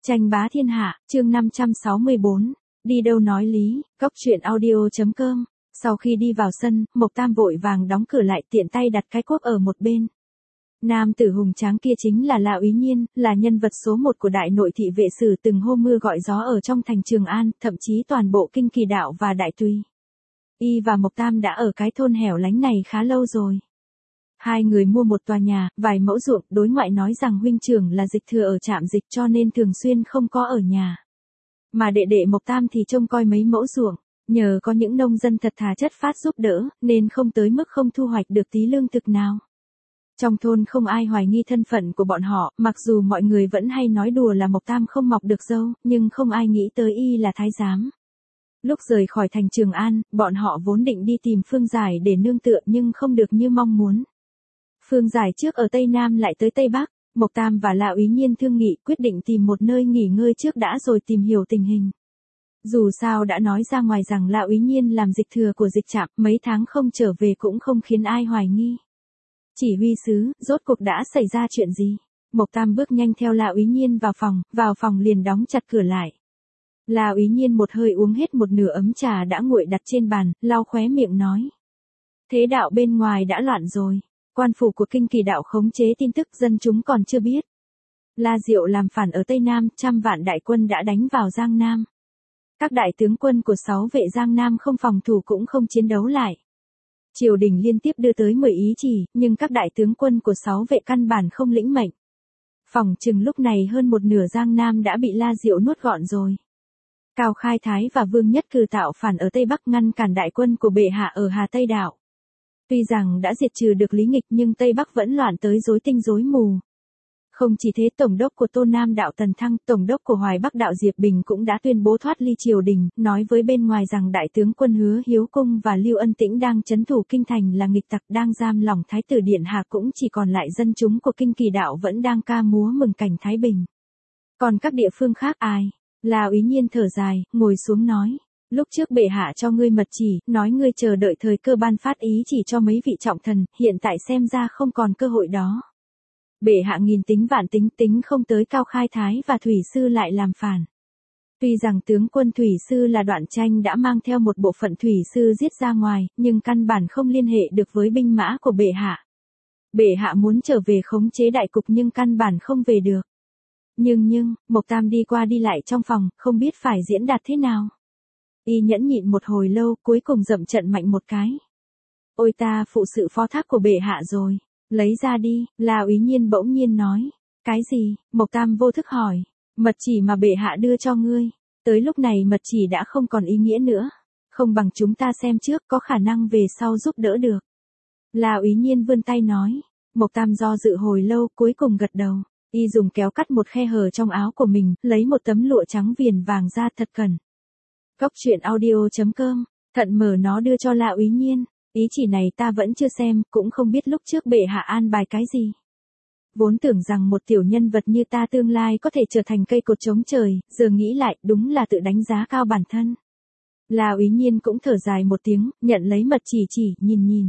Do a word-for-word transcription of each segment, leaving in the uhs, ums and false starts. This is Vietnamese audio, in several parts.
Tranh bá thiên hạ, chương năm trăm sáu mươi bốn, đi đâu nói lý, cốc truyện audio.com. Sau khi đi vào sân, Mộc Tam vội vàng đóng cửa lại, tiện tay đặt cái cuốc ở một bên. Nam tử hùng tráng kia chính là La Úy Nhiên, là nhân vật số một của đại nội thị vệ sử, từng hô mưa gọi gió ở trong thành Trường An, thậm chí toàn bộ Kinh Kỳ đạo và Đại Tùy. Y và Mộc Tam đã ở cái thôn hẻo lánh này khá lâu rồi. Hai người mua một tòa nhà, vài mẫu ruộng, đối ngoại nói rằng huynh trưởng là dịch thừa ở trạm dịch cho nên thường xuyên không có ở nhà. Mà đệ đệ Mộc Tam thì trông coi mấy mẫu ruộng, nhờ có những nông dân thật thà chất phát giúp đỡ, nên không tới mức không thu hoạch được tí lương thực nào. Trong thôn không ai hoài nghi thân phận của bọn họ, mặc dù mọi người vẫn hay nói đùa là Mộc Tam không mọc được râu, nhưng không ai nghĩ tới y là thái giám. Lúc rời khỏi thành Trường An, bọn họ vốn định đi tìm Phương Giải để nương tựa nhưng không được như mong muốn. Phương Giải trước ở Tây Nam lại tới Tây Bắc, Mộc Tam và La Úy Nhiên thương nghị quyết định tìm một nơi nghỉ ngơi trước đã rồi tìm hiểu tình hình. Dù sao đã nói ra ngoài rằng La Úy Nhiên làm dịch thừa của dịch trạm, mấy tháng không trở về cũng không khiến ai hoài nghi. Chỉ huy sứ, rốt cuộc đã xảy ra chuyện gì? Mộc Tam bước nhanh theo La Úy Nhiên vào phòng, vào phòng liền đóng chặt cửa lại. La Úy Nhiên một hơi uống hết một nửa ấm trà đã nguội đặt trên bàn, lau khóe miệng nói. Thế đạo bên ngoài đã loạn rồi. Quan phủ của Kinh Kỳ đạo khống chế tin tức dân chúng còn chưa biết. La Diệu làm phản ở Tây Nam, trăm vạn đại quân đã đánh vào Giang Nam. Các đại tướng quân của sáu vệ Giang Nam không phòng thủ cũng không chiến đấu lại. Triều đình liên tiếp đưa tới mười ý chỉ, nhưng các đại tướng quân của sáu vệ căn bản không lĩnh mệnh. Phỏng chừng lúc này hơn một nửa Giang Nam đã bị La Diệu nuốt gọn rồi. Cao Khai Thái và Vương Nhất Cừ tạo phản ở Tây Bắc ngăn cản đại quân của bệ hạ ở Hà Tây Đạo. Tuy rằng đã diệt trừ được Lý Nghịch nhưng Tây Bắc vẫn loạn tới rối tinh rối mù. Không chỉ thế, Tổng đốc của Tô Nam đạo Tần Thăng, Tổng đốc của Hoài Bắc đạo Diệp Bình cũng đã tuyên bố thoát ly triều đình, nói với bên ngoài rằng đại tướng quân Hứa Hiếu Cung và Lưu Ân Tĩnh đang trấn thủ kinh thành là nghịch tặc, đang giam lỏng Thái tử Điện Hạ, cũng chỉ còn lại dân chúng của Kinh Kỳ đạo vẫn đang ca múa mừng cảnh Thái Bình. Còn các địa phương khác ai? La Úy Nhiên thở dài, ngồi xuống nói. Lúc trước bệ hạ cho ngươi mật chỉ, nói ngươi chờ đợi thời cơ ban phát ý chỉ cho mấy vị trọng thần, hiện tại xem ra không còn cơ hội đó. Bệ hạ nghìn tính vạn tính tính không tới Cao Khai Thái và Thủy Sư lại làm phản. Tuy rằng tướng quân Thủy Sư là Đoạn Tranh đã mang theo một bộ phận Thủy Sư giết ra ngoài, nhưng căn bản không liên hệ được với binh mã của bệ hạ. Bệ hạ muốn trở về khống chế đại cục nhưng căn bản không về được. Nhưng nhưng, Mộc Tam đi qua đi lại trong phòng, không biết phải diễn đạt thế nào. Y nhẫn nhịn một hồi lâu, cuối cùng dậm trận mạnh một cái. Ôi ta phụ sự phó thác của bệ hạ rồi, lấy ra đi, La Úy Nhiên bỗng nhiên nói. Cái gì? Mộc Tam vô thức hỏi. Mật chỉ mà bệ hạ đưa cho ngươi. Tới lúc này mật chỉ đã không còn ý nghĩa nữa. Không bằng chúng ta xem trước, có khả năng về sau giúp đỡ được. La Úy Nhiên vươn tay nói. Mộc Tam do dự hồi lâu, cuối cùng gật đầu. Y dùng kéo cắt một khe hở trong áo của mình, lấy một tấm lụa trắng viền vàng ra thật cẩn. Cốc truyện audio.com, thận mở nó đưa cho La Úy Nhiên. Ý chỉ này ta vẫn chưa xem, cũng không biết lúc trước bệ hạ an bài cái gì. Vốn tưởng rằng một tiểu nhân vật như ta tương lai có thể trở thành cây cột chống trời, giờ nghĩ lại đúng là tự đánh giá cao bản thân. La Úy Nhiên cũng thở dài một tiếng, nhận lấy mật chỉ chỉ, nhìn nhìn.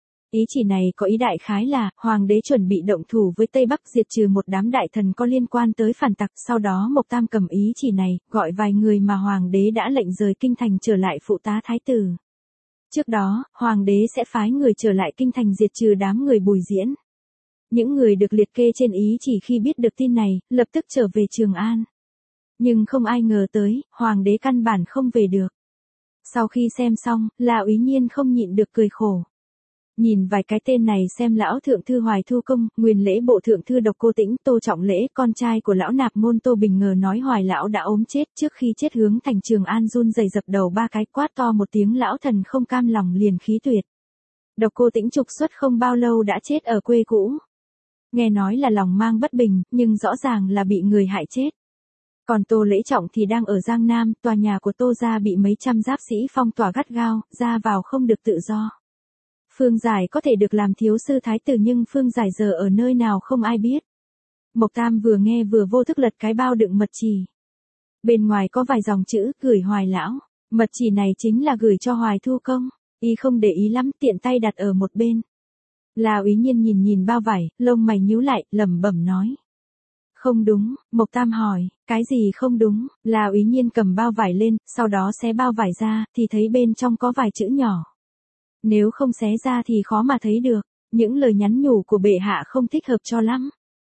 Ý chỉ này có ý đại khái là, Hoàng đế chuẩn bị động thủ với Tây Bắc diệt trừ một đám đại thần có liên quan tới phản tặc, sau đó Mộc Tam cầm ý chỉ này, gọi vài người mà Hoàng đế đã lệnh rời kinh thành trở lại phụ tá thái tử. Trước đó, Hoàng đế sẽ phái người trở lại kinh thành diệt trừ đám người Bùi Diễn. Những người được liệt kê trên ý chỉ khi biết được tin này, lập tức trở về Trường An. Nhưng không ai ngờ tới, Hoàng đế căn bản không về được. Sau khi xem xong, La Úy Nhiên không nhịn được cười khổ. Nhìn vài cái tên này xem lão thượng thư Hoài Thu Công, nguyên lễ bộ thượng thư Độc Cô Tĩnh, Tô Trọng Lễ, con trai của lão nạp môn Tô Bình ngờ nói Hoài lão đã ốm chết, trước khi chết hướng thành Trường An run rẩy dập đầu ba cái, quát to một tiếng, lão thần không cam lòng liền khí tuyệt. Độc Cô Tĩnh trục xuất không bao lâu đã chết ở quê cũ. Nghe nói là lòng mang bất bình, nhưng rõ ràng là bị người hại chết. Còn Tô Lễ Trọng thì đang ở Giang Nam, tòa nhà của Tô gia bị mấy trăm giáp sĩ phong tỏa gắt gao, ra vào không được tự do. Phương Giải có thể được làm thiếu sư thái tử nhưng Phương Giải giờ ở nơi nào không ai biết. Mộc Tam vừa nghe vừa vô thức lật cái bao đựng mật chỉ. Bên ngoài có vài dòng chữ, gửi Hoài lão. Mật chỉ này chính là gửi cho Hoài Thu Công. Y không để ý lắm, tiện tay đặt ở một bên. La Úy Nhiên nhìn nhìn bao vải, lông mày nhíu lại, lẩm bẩm nói. Không đúng, Mộc Tam hỏi, cái gì không đúng, là Úy Nhiên cầm bao vải lên, sau đó xé bao vải ra, thì thấy bên trong có vài chữ nhỏ. Nếu không xé ra thì khó mà thấy được, những lời nhắn nhủ của bệ hạ không thích hợp cho lắm.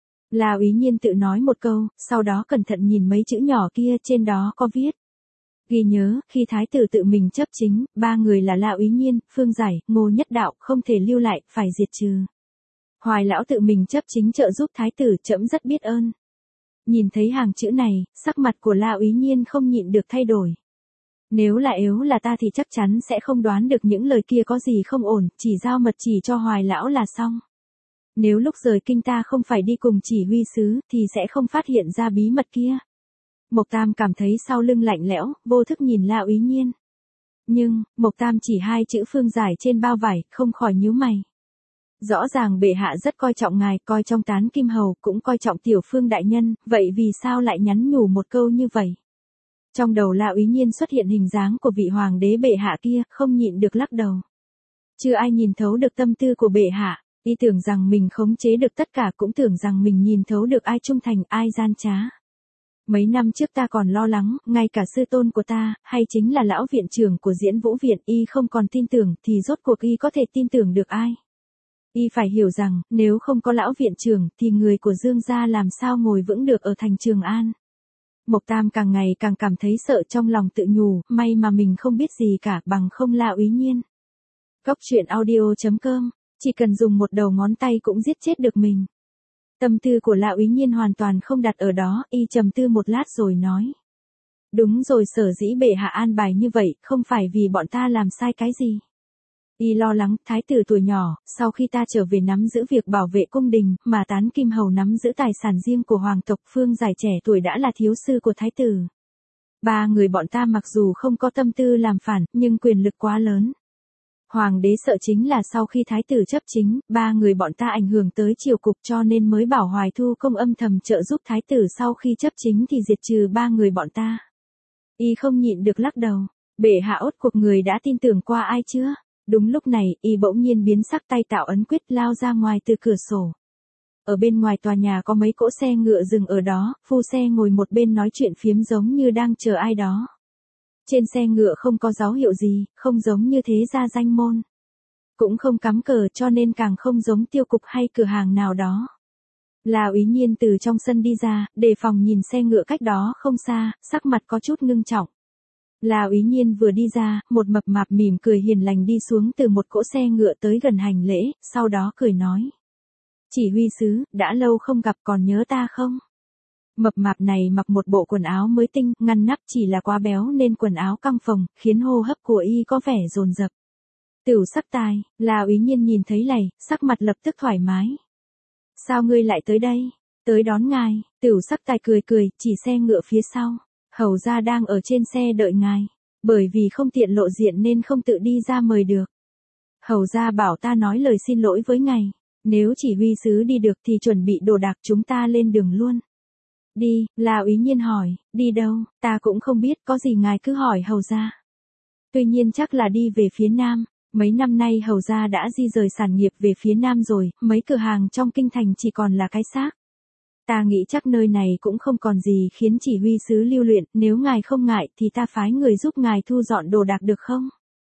Là Úy Nhiên tự nói một câu, sau đó cẩn thận nhìn mấy chữ nhỏ kia, trên đó có viết. Ghi nhớ, khi thái tử tự mình chấp chính, ba người là La Úy Nhiên, Phương Giải, Ngô Nhất Đạo, không thể lưu lại, phải diệt trừ. Hoài lão tự mình chấp chính trợ giúp thái tử, trẫm rất biết ơn. Nhìn thấy hàng chữ này, sắc mặt của La Úy Nhiên không nhịn được thay đổi. Nếu là yếu là ta thì chắc chắn sẽ không đoán được những lời kia có gì không ổn, chỉ giao mật chỉ cho Hoài lão là xong. Nếu lúc rời kinh ta không phải đi cùng chỉ huy sứ, thì sẽ không phát hiện ra bí mật kia. Mộc Tam cảm thấy sau lưng lạnh lẽo, vô thức nhìn La Úy Nhiên. Nhưng, Mộc Tam chỉ hai chữ Phương Giải trên bao vải, không khỏi nhíu mày. Rõ ràng bệ hạ rất coi trọng ngài, coi trong Tán Kim Hầu, cũng coi trọng Tiểu Phương đại nhân, vậy vì sao lại nhắn nhủ một câu như vậy? Trong đầu La Úy Nhiên xuất hiện hình dáng của vị hoàng đế bệ hạ kia, không nhịn được lắc đầu. Chưa ai nhìn thấu được tâm tư của bệ hạ, y tưởng rằng mình khống chế được tất cả, cũng tưởng rằng mình nhìn thấu được ai trung thành, ai gian trá. Mấy năm trước ta còn lo lắng, ngay cả sư tôn của ta, hay chính là lão viện trưởng của Diễn Vũ Viện, y không còn tin tưởng, thì rốt cuộc y có thể tin tưởng được ai? Y phải hiểu rằng, nếu không có lão viện trưởng, thì người của Dương gia làm sao ngồi vững được ở thành Trường An. Mộc Tam càng ngày càng cảm thấy sợ, trong lòng tự nhủ, may mà mình không biết gì cả, bằng không La Úy Nhiên. Góc truyện audio chấm com, chỉ cần dùng một đầu ngón tay cũng giết chết được mình. Tâm tư của La Úy Nhiên hoàn toàn không đặt ở đó, y trầm tư một lát rồi nói. Đúng rồi, sở dĩ bệ hạ an bài như vậy, không phải vì bọn ta làm sai cái gì. Y lo lắng, thái tử tuổi nhỏ, sau khi ta trở về nắm giữ việc bảo vệ cung đình, mà Tán Kim Hầu nắm giữ tài sản riêng của hoàng tộc, Phương Giải trẻ tuổi đã là thiếu sư của thái tử. Ba người bọn ta mặc dù không có tâm tư làm phản, nhưng quyền lực quá lớn. Hoàng đế sợ chính là sau khi thái tử chấp chính, ba người bọn ta ảnh hưởng tới triều cục, cho nên mới bảo Hoài Thu Công âm thầm trợ giúp thái tử, sau khi chấp chính thì diệt trừ ba người bọn ta. Y không nhịn được lắc đầu, bệ hạ ốt cuộc người đã tin tưởng qua ai chưa? Đúng lúc này, y bỗng nhiên biến sắc, tay tạo ấn quyết lao ra ngoài từ cửa sổ. Ở bên ngoài tòa nhà có mấy cỗ xe ngựa dừng ở đó, phu xe ngồi một bên nói chuyện phiếm giống như đang chờ ai đó. Trên xe ngựa không có dấu hiệu gì, không giống như thế gia danh môn. Cũng không cắm cờ, cho nên càng không giống tiêu cục hay cửa hàng nào đó. La Úy Nhiên từ trong sân đi ra, đề phòng nhìn xe ngựa cách đó không xa, sắc mặt có chút ngưng trọng. La Úy Nhiên vừa đi ra, một mập mạp mỉm cười hiền lành đi xuống từ một cỗ xe ngựa tới gần hành lễ, sau đó cười nói. Chỉ huy sứ, đã lâu không gặp, còn nhớ ta không? Mập mạp này mặc một bộ quần áo mới tinh, ngăn nắp, chỉ là quá béo nên quần áo căng phồng, khiến hô hấp của y có vẻ dồn dập. Tửu Sắc Tài, La Úy Nhiên nhìn thấy lầy, sắc mặt lập tức thoải mái. Sao ngươi lại tới đây? Tới đón ngài. Tửu Sắc Tài cười cười, chỉ xe ngựa phía sau. Hầu gia đang ở trên xe đợi ngài. Bởi vì không tiện lộ diện nên không tự đi ra mời được. Hầu gia bảo ta nói lời xin lỗi với ngài. Nếu chỉ huy sứ đi được thì chuẩn bị đồ đạc, chúng ta lên đường luôn. Đi, La Úy Nhiên hỏi, đi đâu? Ta cũng không biết, có gì ngài cứ hỏi hầu gia. Tuy nhiên chắc là đi về phía nam. Mấy năm nay hầu gia đã di rời sản nghiệp về phía nam rồi, mấy cửa hàng trong kinh thành chỉ còn là cái xác. Ta nghĩ chắc nơi này cũng không còn gì khiến chỉ huy sứ lưu luyện, nếu ngài không ngại thì ta phái người giúp ngài thu dọn đồ đạc được không?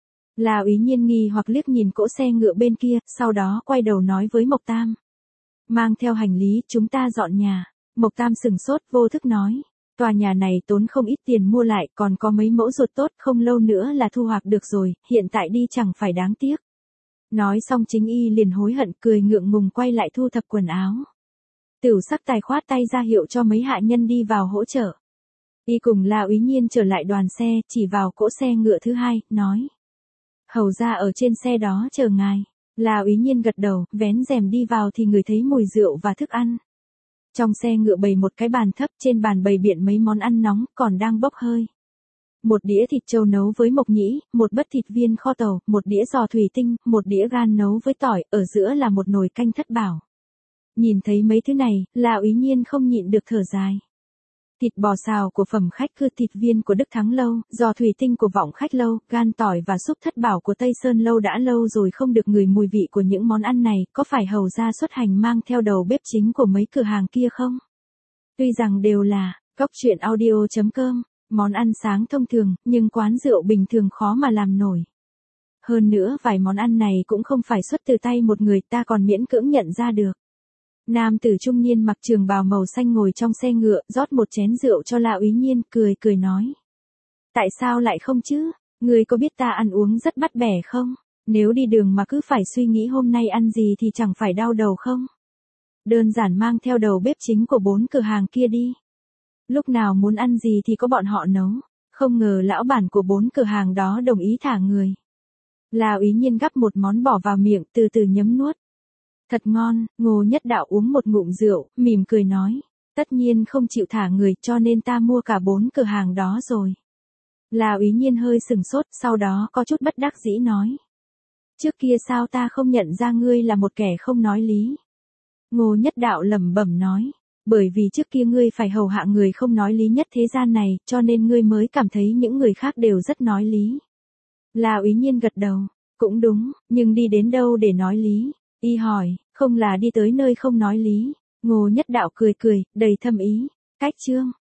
La Úy Nhiên nghi hoặc liếc nhìn cỗ xe ngựa bên kia, sau đó quay đầu nói với Mộc Tam. Mang theo hành lý, chúng ta dọn nhà. Mộc Tam sừng sốt, vô thức nói. Tòa nhà này tốn không ít tiền mua lại, còn có mấy mẫu ruột tốt, không lâu nữa là thu hoạch được rồi, hiện tại đi chẳng phải đáng tiếc. Nói xong chính y liền hối hận, cười ngượng ngùng quay lại thu thập quần áo. Tửu Sắc Tài khoát tay ra hiệu cho mấy hạ nhân đi vào hỗ trợ. Y cùng La Úy Nhiên trở lại đoàn xe, chỉ vào cỗ xe ngựa thứ hai, nói. Hầu gia ở trên xe đó chờ ngài. La Úy Nhiên gật đầu, vén rèm đi vào thì ngửi thấy mùi rượu và thức ăn. Trong xe ngựa bày một cái bàn thấp, trên bàn bày biện mấy món ăn nóng, còn đang bốc hơi. Một đĩa thịt trâu nấu với mộc nhĩ, một bát thịt viên kho tàu, một đĩa giò thủy tinh, một đĩa gan nấu với tỏi, ở giữa là một nồi canh thất bảo. Nhìn thấy mấy thứ này, La Úy Nhiên không nhịn được thở dài. Thịt bò xào của phẩm khách cư, thịt viên của Đức Thắng Lâu, giò thủy tinh của Vọng Khách Lâu, gan tỏi và súp thất bảo của Tây Sơn Lâu, đã lâu rồi không được ngửi mùi vị của những món ăn này, có phải hầu gia xuất hành mang theo đầu bếp chính của mấy cửa hàng kia không? Tuy rằng đều là cóc truyện audio chấm com, món ăn sáng thông thường, nhưng quán rượu bình thường khó mà làm nổi. Hơn nữa vài món ăn này cũng không phải xuất từ tay một người, ta còn miễn cưỡng nhận ra được. Nam tử trung niên mặc trường bào màu xanh ngồi trong xe ngựa, rót một chén rượu cho La Úy Nhiên, cười cười nói. Tại sao lại không chứ? Ngươi có biết ta ăn uống rất bắt bẻ không? Nếu đi đường mà cứ phải suy nghĩ hôm nay ăn gì thì chẳng phải đau đầu không? Đơn giản mang theo đầu bếp chính của bốn cửa hàng kia đi. Lúc nào muốn ăn gì thì có bọn họ nấu. Không ngờ lão bản của bốn cửa hàng đó đồng ý thả người. La Úy Nhiên gắp một món bỏ vào miệng, từ từ nhấm nuốt. Thật ngon. Ngô Nhất Đạo uống một ngụm rượu, mỉm cười nói. Tất nhiên không chịu thả người, cho nên ta mua cả bốn cửa hàng đó rồi. La Úy Nhiên hơi sừng sốt, sau đó có chút bất đắc dĩ nói. Trước kia sao ta không nhận ra ngươi là một kẻ không nói lý? Ngô Nhất Đạo lẩm bẩm nói. Bởi vì trước kia ngươi phải hầu hạ người không nói lý nhất thế gian này, cho nên ngươi mới cảm thấy những người khác đều rất nói lý. La Úy Nhiên gật đầu. Cũng đúng, nhưng đi đến đâu để nói lý? Y hỏi, không là đi tới nơi không nói lý. Ngô Nhất Đạo cười cười, đầy thâm ý. Cách chương.